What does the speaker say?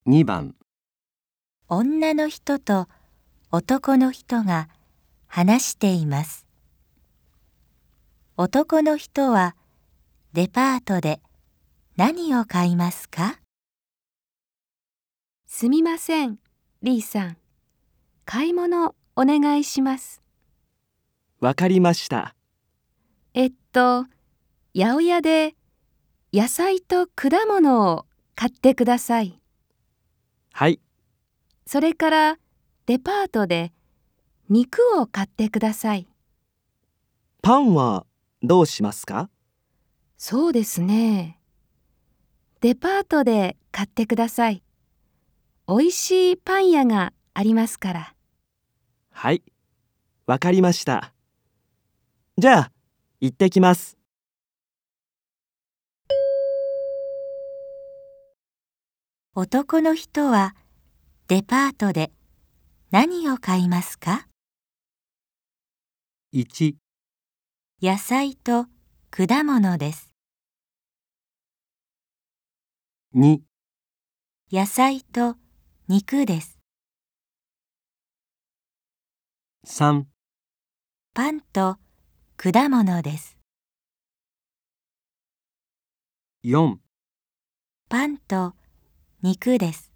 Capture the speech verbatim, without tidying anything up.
にばん、 女の人と男の人が話しています。男の人はデパートで何を買いますか？ すみません、リーさん。買い物お願いします。 わかりました。 えっと、八百屋で野菜と果物を買ってください。 はい、 それからデパートで肉を買ってください。 パンはどうしますか？ そうですね。デパートで買ってください。おいしいパン屋がありますから。 はい、わかりました。じゃあ、行ってきます。 男の人はデパートで何を買いますか？ いち、 野菜と果物です。 に、 野菜と肉です。 さん、 パンと果物です。 よん、 パンと肉です。